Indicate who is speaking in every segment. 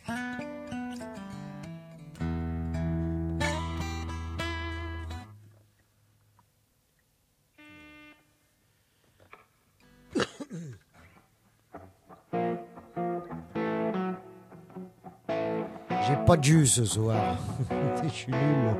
Speaker 1: J'ai pas de jus ce soir. Je suis nul.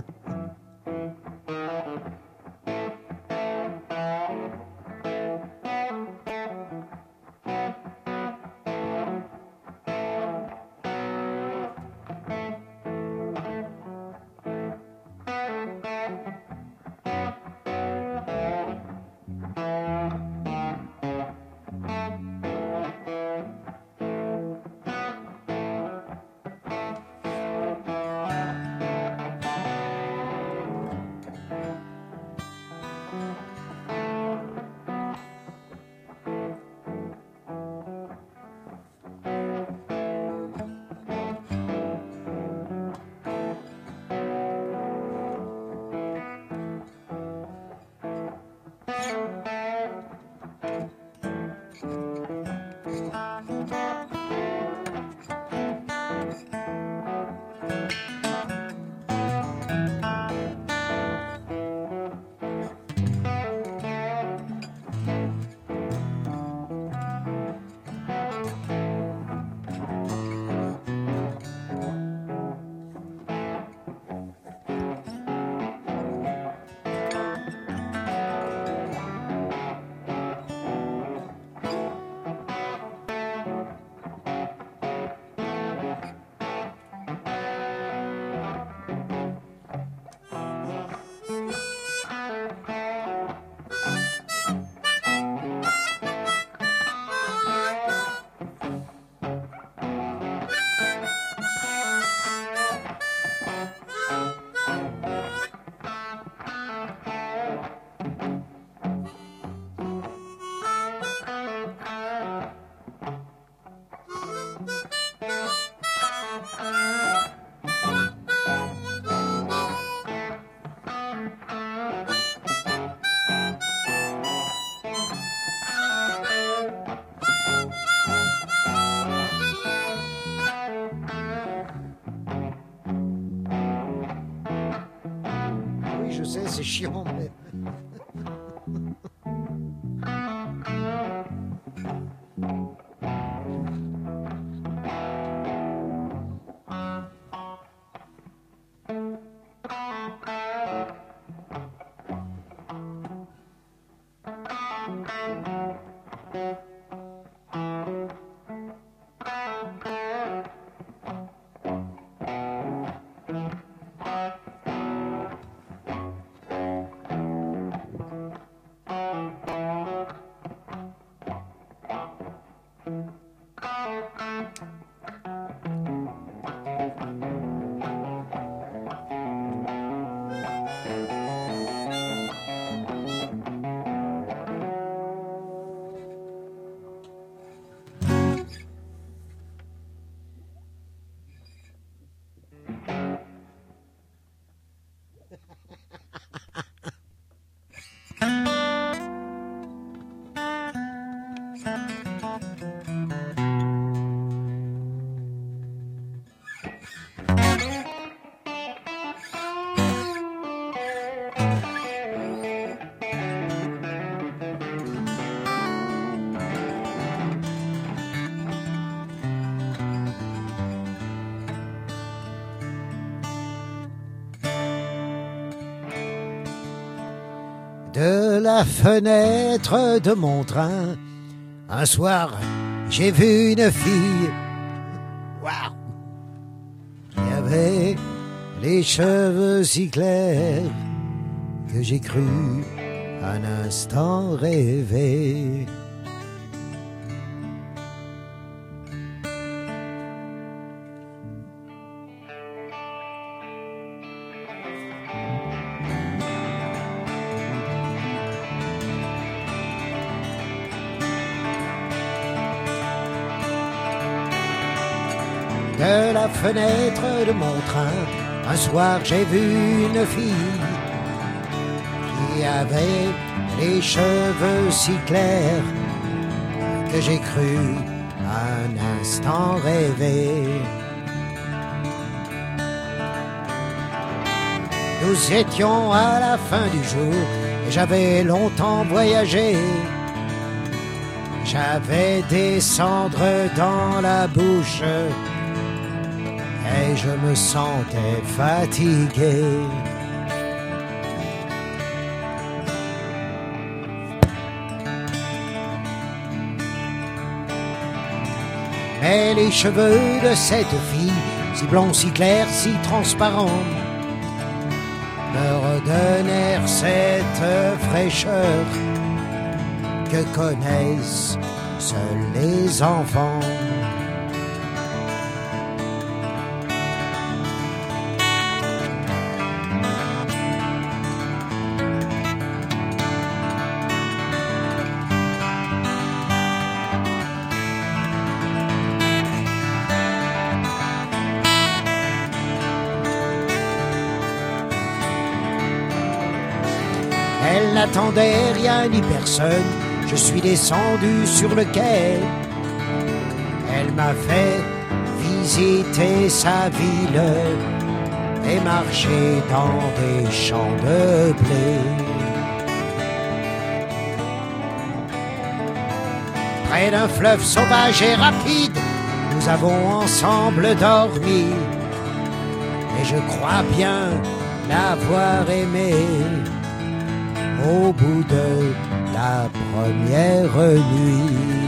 Speaker 1: Je sais, c'est chiant, mais... De la fenêtre de mon train, un soir, j'ai vu une fille, waouh, qui avait les cheveux si clairs que j'ai cru un instant rêver. De la fenêtre de mon train, un soir j'ai vu une fille qui avait les cheveux si clairs que j'ai cru un instant rêvé. Nous étions à la fin du jour et j'avais longtemps voyagé. J'avais des cendres dans la bouche et je me sentais fatigué. Mais les cheveux de cette fille, si blonds, si clairs, si transparents, me redonnèrent cette fraîcheur que connaissent seuls les enfants. Elle n'attendait rien ni personne, je suis descendu sur le quai. Elle m'a fait visiter sa ville et marcher dans des champs de blé. Près d'un fleuve sauvage et rapide, nous avons ensemble dormi. Et je crois bien l'avoir aimé au bout de la première nuit.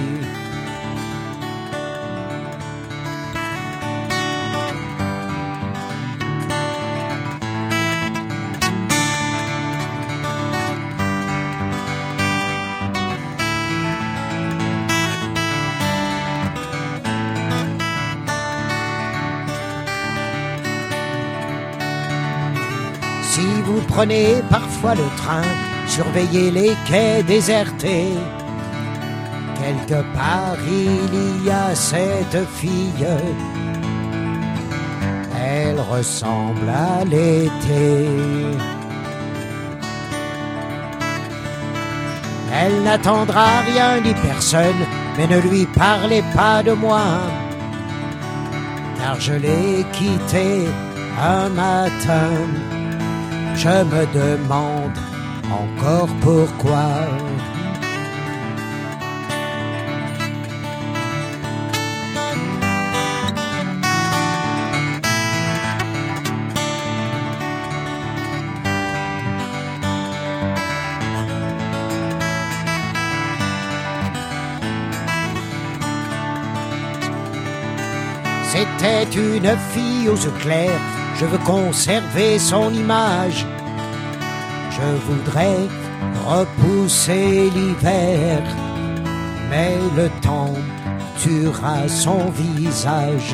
Speaker 1: Si vous prenez parfois le train, surveillez les quais désertés. Quelque part il y a cette fille, elle ressemble à l'été. Elle n'attendra rien ni personne, mais ne lui parlez pas de moi, car je l'ai quittée un matin. Je me demande encore pourquoi. C'était une fille aux yeux clairs, je veux conserver son image. Je voudrais repousser l'hiver, mais le temps tuera son visage.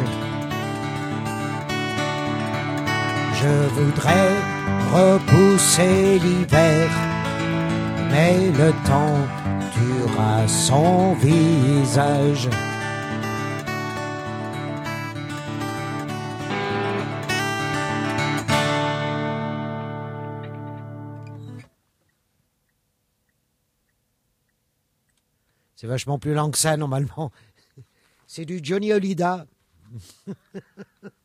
Speaker 1: Je voudrais repousser l'hiver, mais le temps tuera son visage. C'est vachement plus lent que ça, normalement. C'est du Johnny Hallyday.